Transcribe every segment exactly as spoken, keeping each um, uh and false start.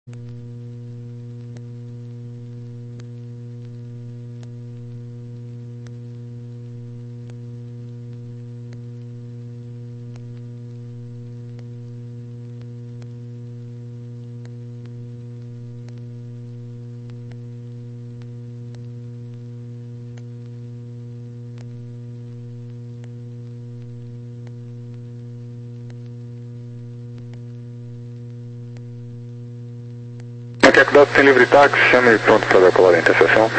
Quer que tem livre táxi, chame pronto para decolar a interseção.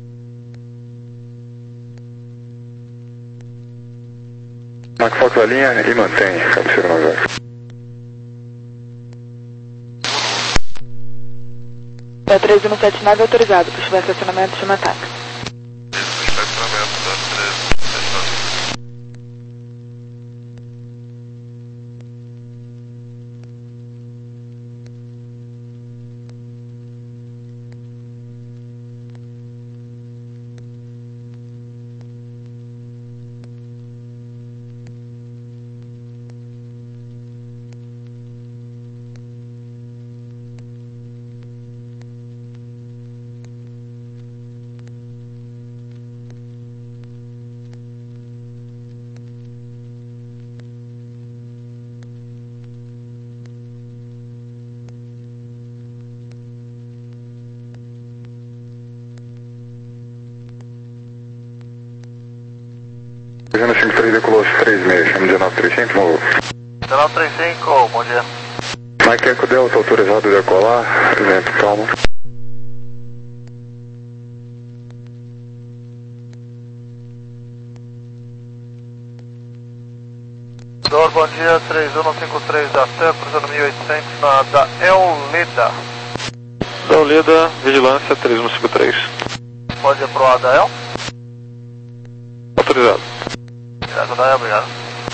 Marque foco da linha e mantém, cabeceira nove horas. É três um sete nove autorizado, para estiver estacionamento, chama táxi. Estacionamento da três um sete nove. Agenda cinco três decolou três seis, chama dezenove trinta e cinco, vamos. dezenove trinta e cinco, bom dia. Mike Eco Delta, autorizado a decolar, vento calmo. Dor, bom dia, três um cinco três da T E L, cruzando mil e oitocentos na da Euleda. Da Euleda, vigilância três um cinco três. Pode ir pro A da El? Autorizado. Direto da El, obrigado.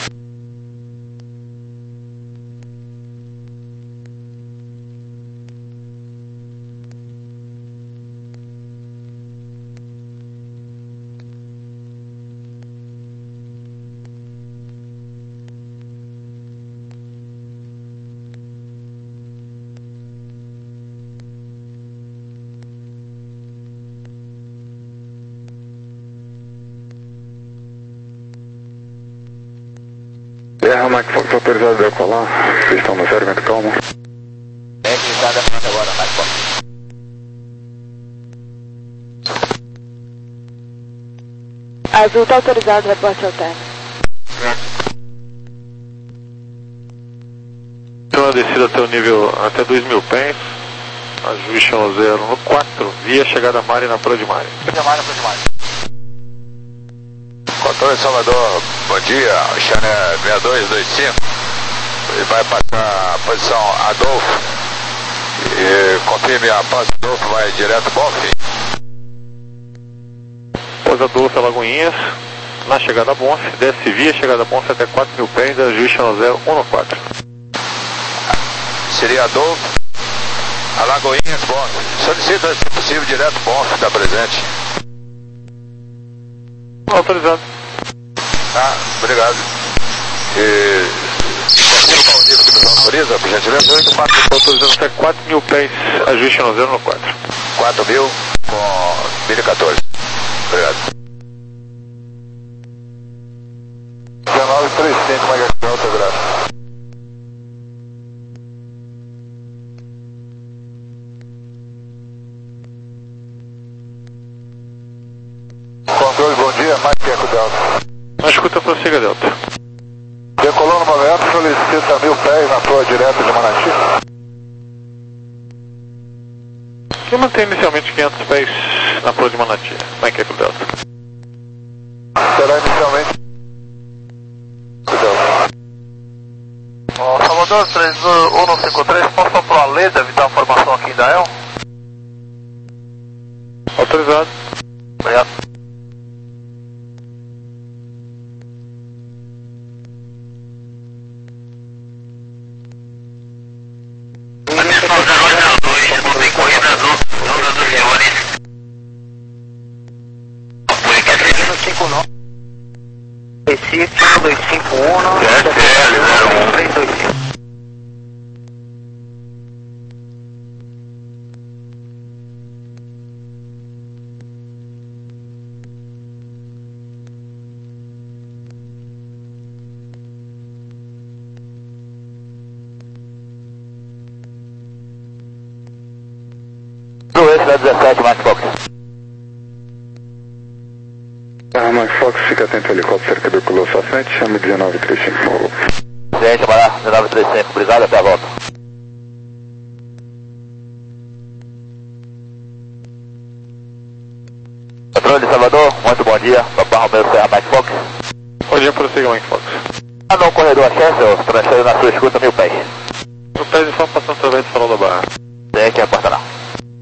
Terra, Mike Fox autorizado a decolar, vocês estão no zero, vento calmo. É que está da frente agora, Mike Fox. Azul está autorizado, reporte ao término. Então a descida até o nível, até dois mil pés, ajuste no zero no quatro, via chegada Mari na Pro de Mari. Demais, Pro de Mari. Controle Salvador, bom dia, Channel seis dois dois cinco. Ele vai passar a posição Adolfo. E confirme a pós Adolfo, vai direto bom fim. Pós Adolfo é Lagoinhas, na chegada Bonf, desce via chegada Bonf até quatro mil pés, ajuste no zero um no quatro. Seria Adolfo, Alagoinhas, Bonf. Solicita, se possível, direto Bonf, está presente. Autorizado. Tá, obrigado. E confirma qual o nível que nos autoriza, por gentileza? oito quatro, estou autorizando até quatro mil pés, ajuste no zero no quatro. quatro mil com mil e quatorze. Obrigado. dezenove trinta e cinco, Mike Eco Delta, graças. Controle, bom dia, Mike Eco Delta. Na escuta, prossiga Delta. Decolou no momento, solicita mil pés na proa direta de Manati. E mantém inicialmente quinhentos pés na Pro de Manati, Mike Eco Delta. Será inicialmente Delta. Ó, Salvador, três um cinco três, posso pro Aleda, evitar a formação aqui da El? Autorizado. Obrigado. Recife, um dois cinco um, S L zero um. três dois cinco. da dezessete, Mike Fox. Ah, Mike Fox, fica atento ao helicóptero cerca do Colosso à frente, chame dezenove trinta e cinco. Gente, amarrar dezenove trinta e cinco, obrigado, até a volta. Controle de Salvador, muito bom dia, Papai Romeu Serra, Mike Fox. Bom dia, prossiga, Mike Fox. Ah, não, corredor axé, senhor, transferindo na sua escuta, mil pés. Mil pés e só passando através do farol da barra. Tem que aporta não.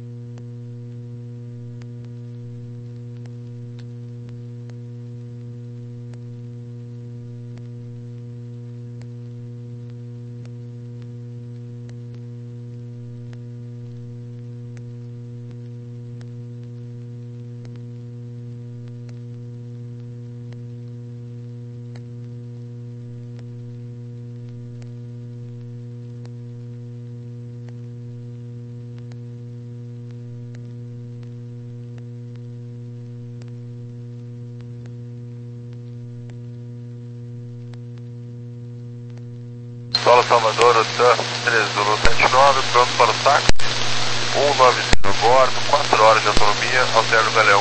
Solo Salvador, Otan, três Zulu sete nove, pronto para o táxi, um nove zero a bordo, quatro horas de autonomia, altera o galeão.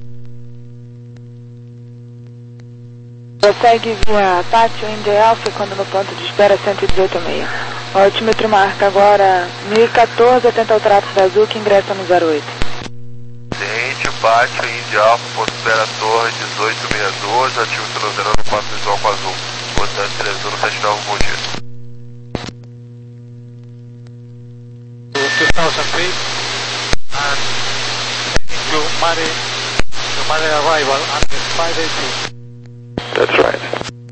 Prossegue via Pátio India Alpha quando no ponto de espera cento e dezoito vírgula seis. O altímetro marca agora mil e quatorze, atenta ao tráfego da Azul que ingressa no zero oito. Ciente, Pátio India Alpha, ponto espera Torre dezoito sessenta e dois, altímetro no zero quatro visual com Azul. Otan, três Zulu sete nove, bom dia. two thousand feet and to Mare, to Mare arrival under five eighty. That's right.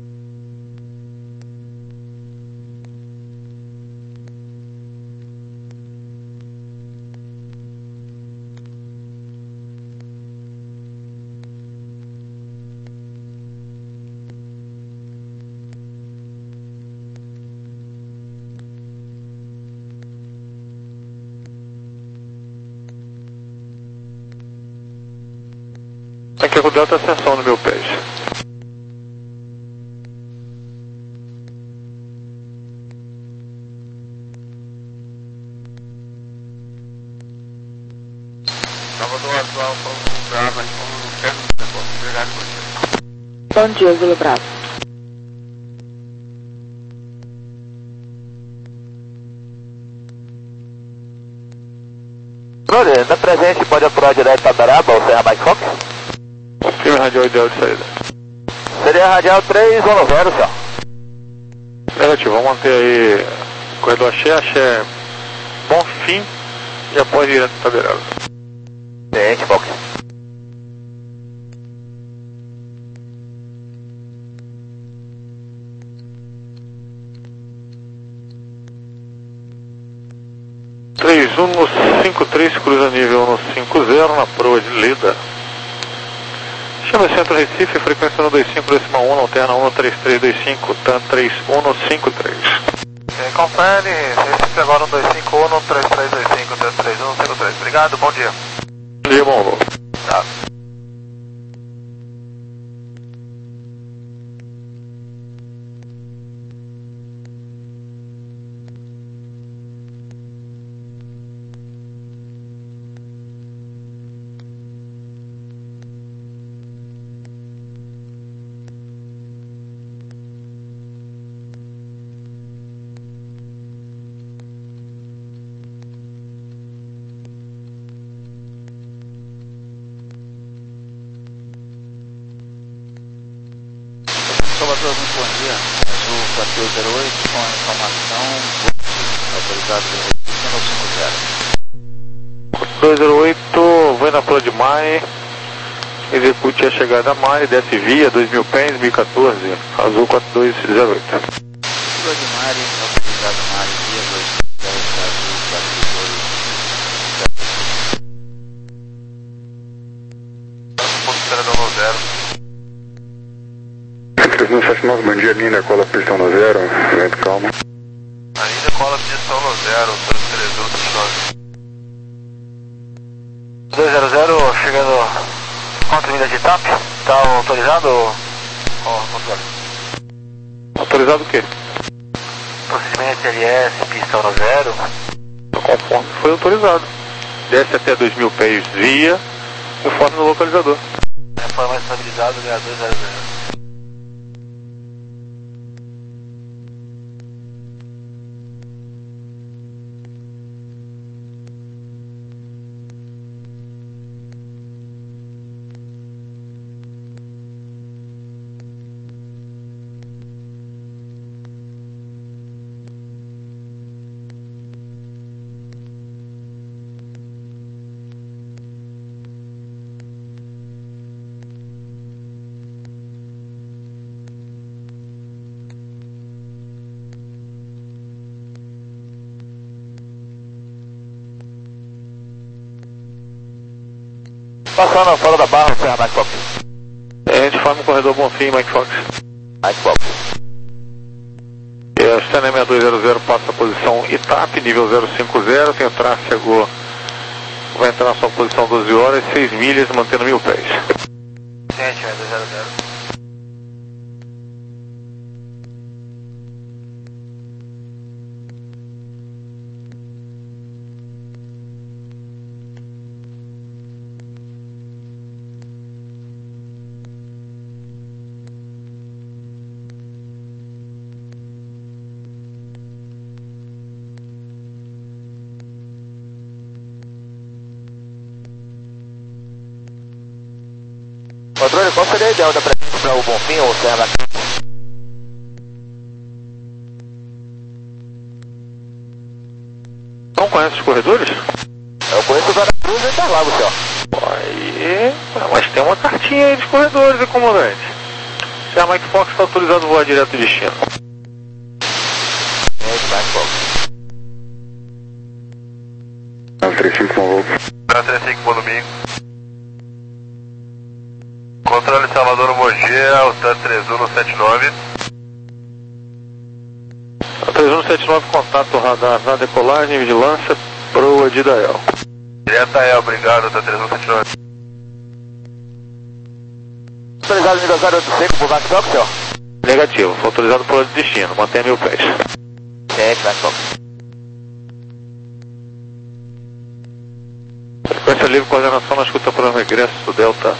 Aqui é o Delta Ascensão no meu pés. Salvador, atual, Paulo Brava, como quero no negócio, obrigado por você. Bom dia, Zulu Bravo. Controle, na presente pode apurar direto para Daraba ou Serra Mike Fox? Confirme a radial ideal de saída. Seria a radial três zero zero, senhor. Negativo, vamos manter aí corredor axé, axé bom fim e após direto para Taberaba. Ciente, Fox. três um no cinco três, cruza nível no cinco zero na proa de Leda. Chama Centro Recife, frequência no dois cinco decimal um, alterna um no três três dois cinco, T A N três um no cinco três. É, confere, Recife agora no dois cinco um no três três dois cinco, T A N três um no cinco três. Obrigado, bom dia. Bom dia, bom voo. Tá. Salvador, muito bom dia. Azul quatorze zero oito, com a informação, autorizado pelo Recife cinco zero. dois zero oito, vai na proa de Mare, execute a chegada a Mare, desce via dois mil pés, mil e quatorze, Azul quatro dois zero oito. Proa de Mare, autorizado Mare, via dois zero zero, Azul quatro dois zero. Ponto espera no zero. três mil sete nove, bom dia, linda, cola pistão no zero, vento calmo. Ainda cola pistão no zero, três Zulu sete nove. dois zero zero, chegando contra milha de T A P, está autorizado, ó, controle. Autorizado o quê? Procedimento L S, pistão no zero. Conforme foi autorizado. desce até dois mil pés via, conforme no localizador. Reforma estabilizado, sessenta e dois zero zero. Passando fora da barra, Serra Mike Fox. A gente forma o corredor Bonfim, Mike Fox. Mike Fox. E a Stena sessenta e dois zero zero passa a posição I T A P, nível zero cinco zero, tem tráfego, vai entrar na sua posição doze horas, seis milhas, mantendo mil pés. sessenta e dois zero zero. Controle, qual seria a ideal da presença para o Bonfim ou Serra Mike? Não conhece os corredores? Eu conheço o Veracruz e Interlagos, senhor. Aí, mas tem uma cartinha aí dos corredores, hein, comandante? Se a Mike Fox está autorizado a voar direto do destino. É, Mike Fox. nove três cinco, bom voo. nove três cinco, bom domingo. Controle Salvador Mogi, Altar três um no sete nove. três um sete nove, contato radar na decolagem, vigilância, proa de Dael. Direta é, obrigado, Altar três um sete nove. Autorizado nível zero oito cinco por Mike Fox, senhor? Negativo, foi autorizado por de destino, mantenha mil pés. É, Mike Fox. Frequência livre, coordenação na escuta para o regresso, Delta.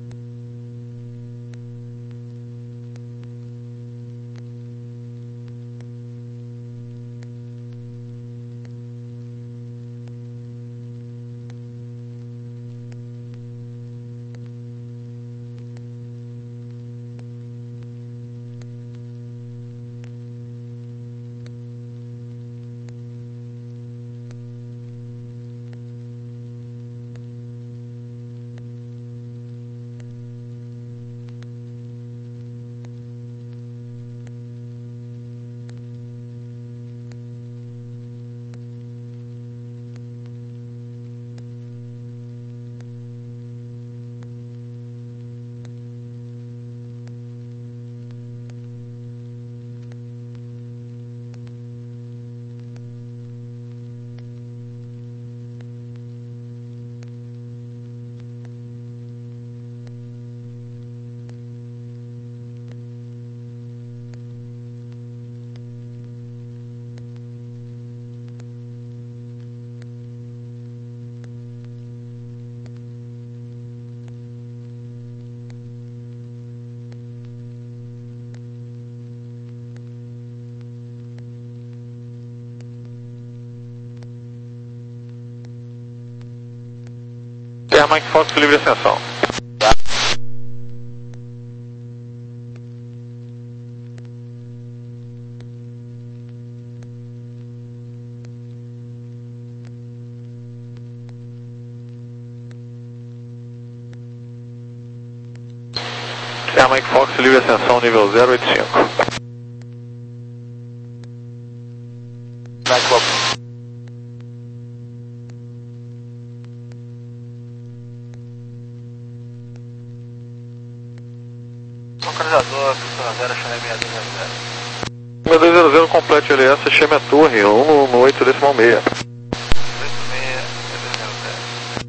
Terra Mike Fox, livre ascensão. Terra Mike Fox, livre ascensão, nível zero oito cinco. Mike Fox. Localizador, Pistona zero, Chame seis dois zero zero. seis dois zero zero, complete L S, chame a torre, um no, no oito decimal seis. oito seis dois zero zero.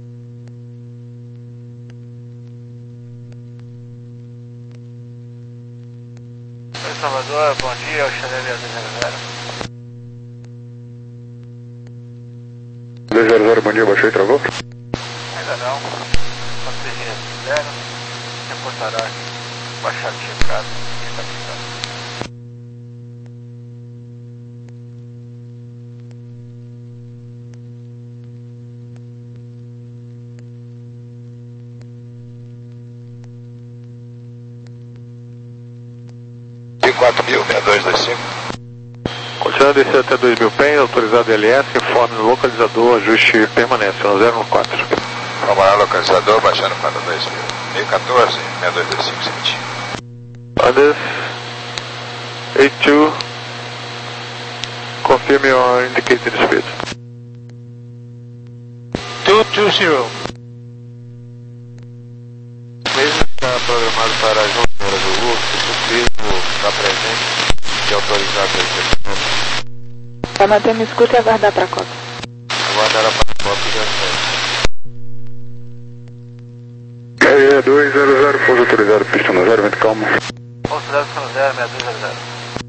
Oi, Salvador, bom dia, o Chame seis dois zero zero. dois zero zero, bom dia, baixou e travou? Ainda não. Quando seja zero, reportará baixado de checado e capitado. quatro mil, seis dois dois cinco. Continua a descer até dois mil pés, autorizado L S, informe no localizador, ajuste permanece no zero um quatro. Vamos lá, localizador, baixando para dois mil. mil e quatorze, seis dois dois cinco, sete. Andes, oitenta e dois, confirm your indicated speed. dois vinte. Mesmo está programado para as onze horas do Lula, o turismo está presente e autorizado pelo equipamento. Vai manter no escuta e aguardar para a cópia. Aguardar a cópia já serve. R E dois zero zero, pouso autorizado, pista no zero, vento calmo. Considerado pista no zero, seis dois zero zero.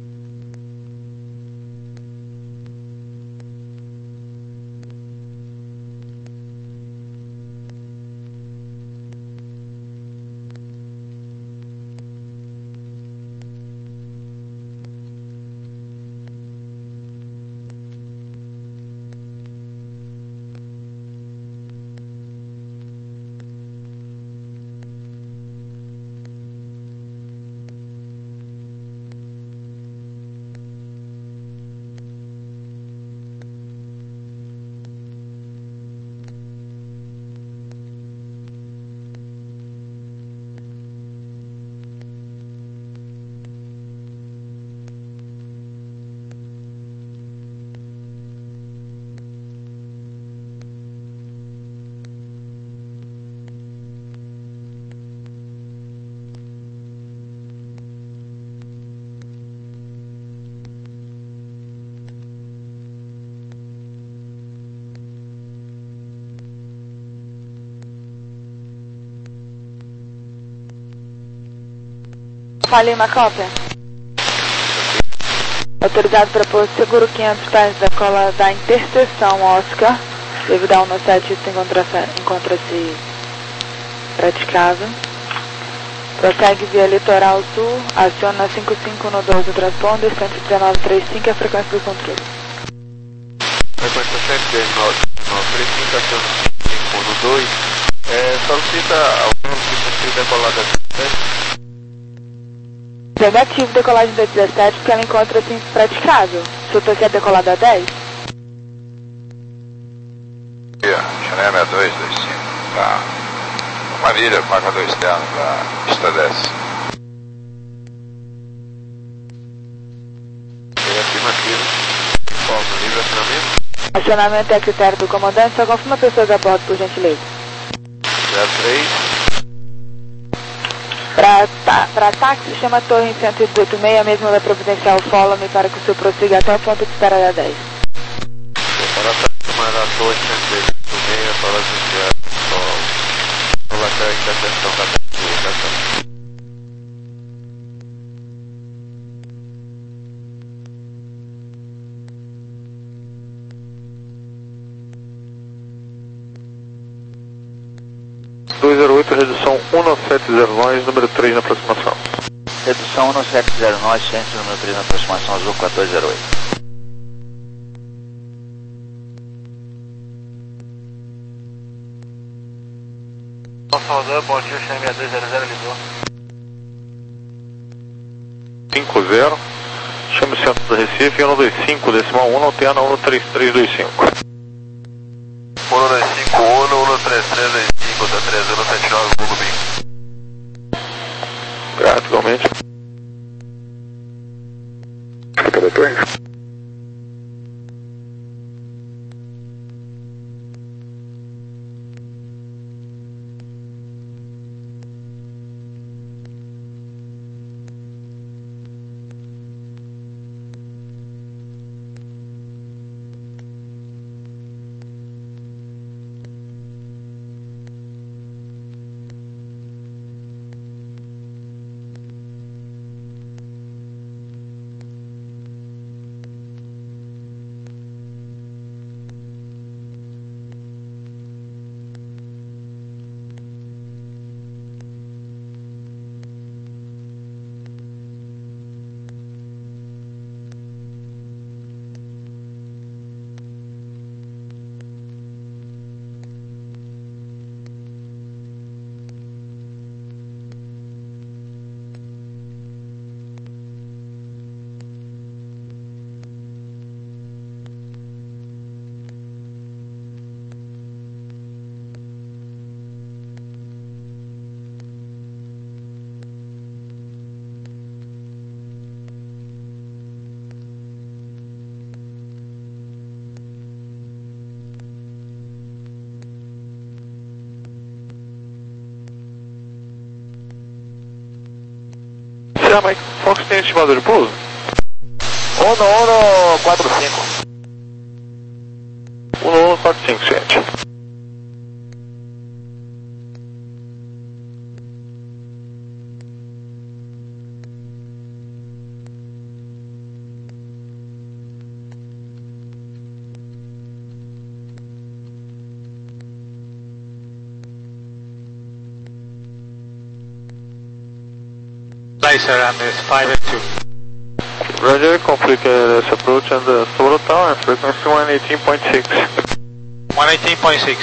Falei uma cópia. Autorizado para posto seguro quinhentos pés da cola da interseção Oscar. Devido ao nosso site encontra-se praticável. Prossegue via litoral sul, aciona cinco cinco no doze transponder, cento e dezenove trinta e cinco é a frequência do controle. Frequência cento e dezenove trinta e cinco, aciona cinco cinco no dois. É, solicita algum tipo de decolada dezessete? Negativo decolagem da dezessete porque ela encontra-se impraticável. Soltou-se a decolada dez? Chanel seis dois dois cinco, tá. Uma milha, marcador externo para pista dez. Afirmativo. Informa, livre acionamento. Acionamento é a critério do comandante, só confirma pessoas a bordo, por gentileza. zero três. Para ta, táxi, chama a torre em cento e dezoito seis, a mesma vai providenciar o follow-me para que o senhor prossiga até o ponto de espera da dez. Para táxi, chamar a torre cento e dezoito seis, para anunciar o local de interseção da dez. dois zero oito, redução um nove sete zero nove, número três na aproximação. Redução um nove sete zero nove, centro número três na aproximação, azul quatro dois zero oito. São Salvador, bom dia, Chanel seis dois zero zero, ligou. cinco zero, chame o centro do Recife, um dois cinco, decimal um, alterna um três três dois cinco. um dois cinco um, um três três dois cinco, da três zero sete nove, Google Bing. Grato, igualmente. Escuta da torre. Chama aí, Fox tem estimador de pouso? um um quatro cinco. um um quatro cinco, gente. Laser and this five eight two. Roger, complete uh, this approach and the total tower, frequency one eighteen point six. one eighteen point six.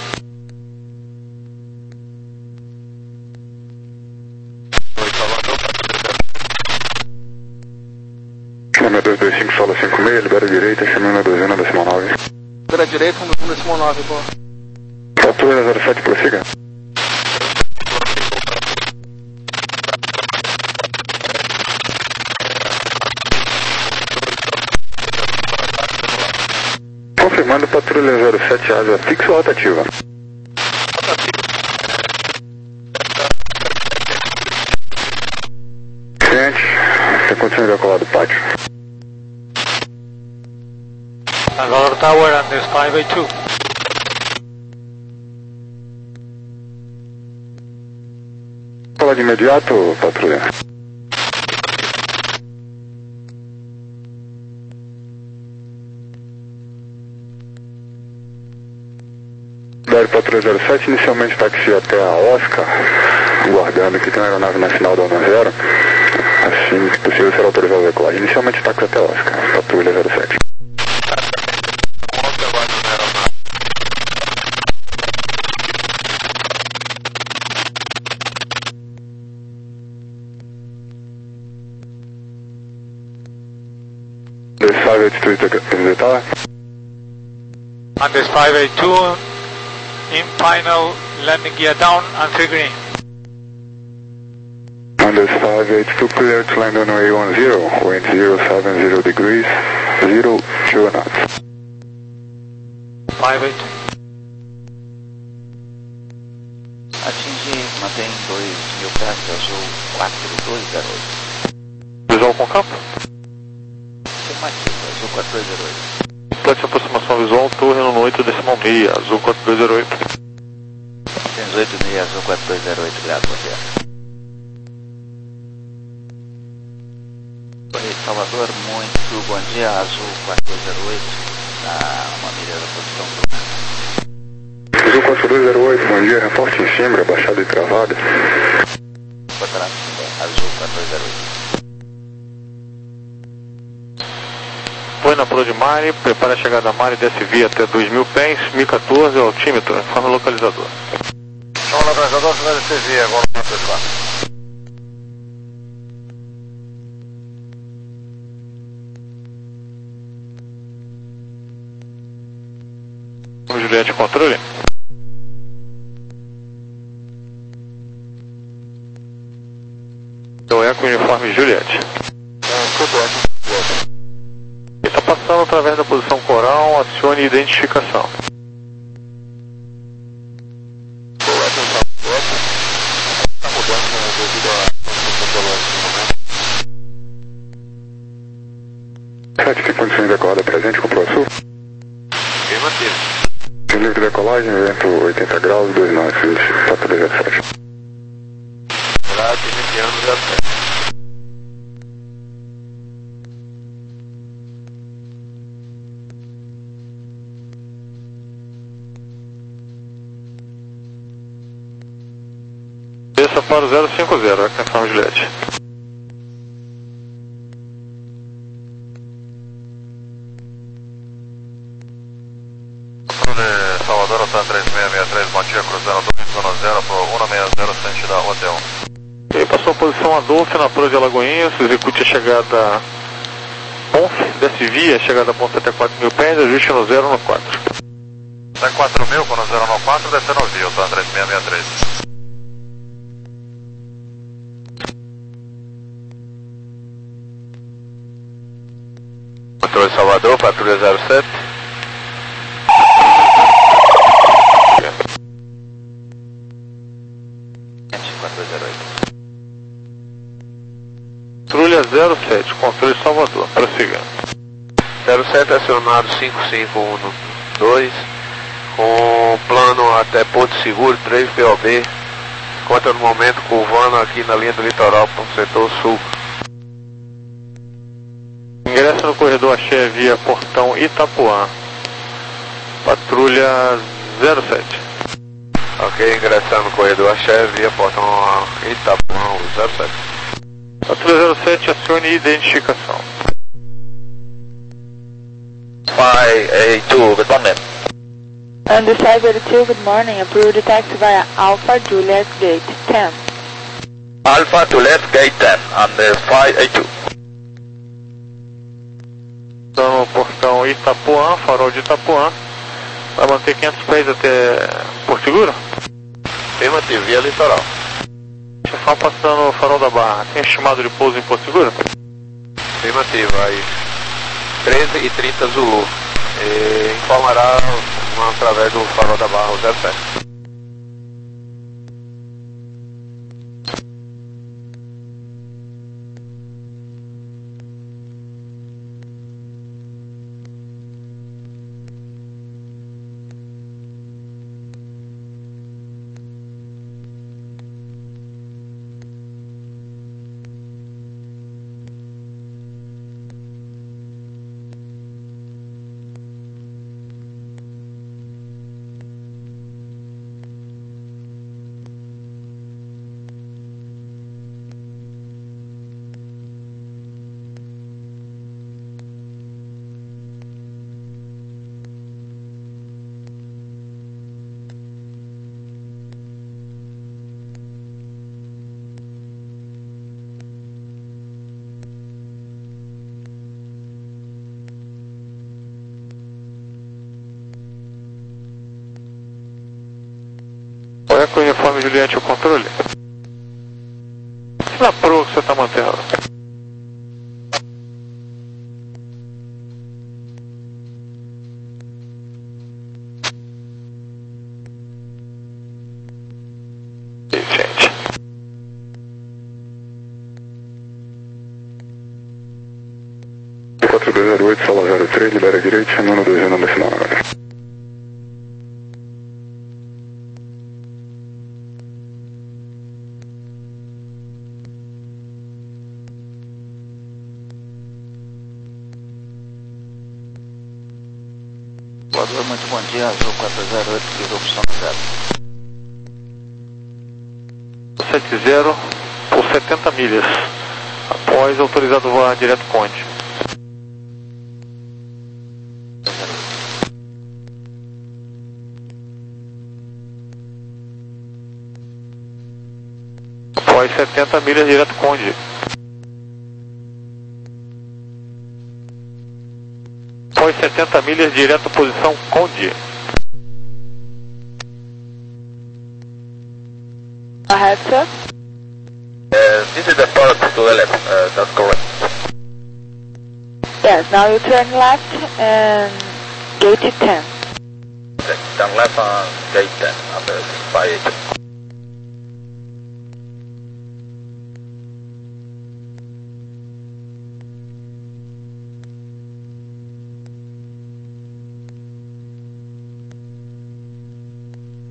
Chama dois dois cinco, solo cinco seis, libera direita, chama na dozena decimal nove. Libera direita, um decimal nove, pô. Patrulha zero sete, prossiga. Confirmando patrulha zero sete, asa fixa ou rotativa? Cliente, está continuando a colar do pátio. Another tower and this five eight two. Cola de imediato, patrulha. Daí patrulha zero sete, inicialmente táxi até a Oscar, aguardando que tem uma aeronave nacional da ONU zero. Assim que possível será autorizado a decolar. Inicialmente táxi até a Oscar, patrulha zero sete. This five eight two is the tower. And this five eight two in final landing gear down and three green. On this five eight two, clear to land on runway one zero, wind zero seven zero degrees, zero two knots. five eight. Atinge, mantém dois mil pés de azul quatro dois zero oito. Visual com campo? Afirmativo, azul quatro dois zero oito. Complete aproximação visual, torre no oito decimal meia, azul quatro dois zero oito. dezoito meia, azul quatro dois zero oito, grado, bom dia. Correio de Salvador, muito bom dia, azul quatro dois zero oito, na uma milha da posição do Azul quatro dois zero oito, bom dia, reporte em Simbra, baixada e travada. Botará azul quatro dois zero oito. Põe na proa de Mari, prepara a chegada a Mari, desce via até dois mil pés, mil e quatorze, altímetro, informe o localizador. Chama o localizador, você vai descer via, agora no três quatro. Juliette, controle. Eu eco uniforme Juliette. Ele está passando através da posição coral, acione identificação. sete, tem condições de decolada presente com o Pro Sul? Afirmativo. Livre de decolagem, vento oitenta graus, dois knots, patrulha zero sete. Grado, iniciando zero sete. Desça para o zero cinco zero, eco uniforme Juliette. Salvador, Alta três seis seis três, bom dia, cruzando Adolfo, zona zero, pro um seis zero, sente da Hotel. Ele passou a posição Adolfo na proa de Alagoinhas, execute a chegada Ponce, desce via, chegada Ponce até quatro mil pés, ajuste no zero no quatro. Até quatro mil, quando zero no quatro, descendo via, Alta três seis seis três. Controle Salvador, patrulha zero sete. quatro dois zero oito. Patrulha zero sete, controle Salvador, prosseguindo. zero sete acionado cinco cinco um dois, com plano até Porto Seguro, três P O B, conta no momento curvando aqui na linha do litoral para o setor sul. Ingressa no corredor Axé via portão Itapuã, patrulha zero sete. Ok, ingressando no corredor Axé via portão Itapuã zero sete. Patrulha zero sete, acione identificação. five eight two, good morning. Under five eighty-two, good morning. Approve the taxi via Alpha Juliet Gate ten. Alpha to left, gate ten, under five eight two. Então no portão Itapuã, farol de Itapuã, vai manter quinhentos pés até Porto Seguro? Afirmativo, via litoral. Só passando o farol da Barra, tem estimado de pouso em Porto Seguro? Afirmativo, aí treze e trinta Zulu. E informará através do farol da Barra zero sete. Qual é com o uniforme Juliette o controle? Que na proa que você está mantendo? E gente. quatro dois zero oito, sala zero três, libera direito, chamando dois no final. Muito bom dia, Azul quatro zero oito, liga opção zero. sete zero por setenta milhas, após autorizado voar direto Conde. Após setenta milhas direto Conde. Após setenta milhas direto posição Conde. Ahead, sir. Uh, this is the port to the left, uh, that's correct. Yes, now you turn left and gate ten. Okay, turn left on gate ten, under five eight two.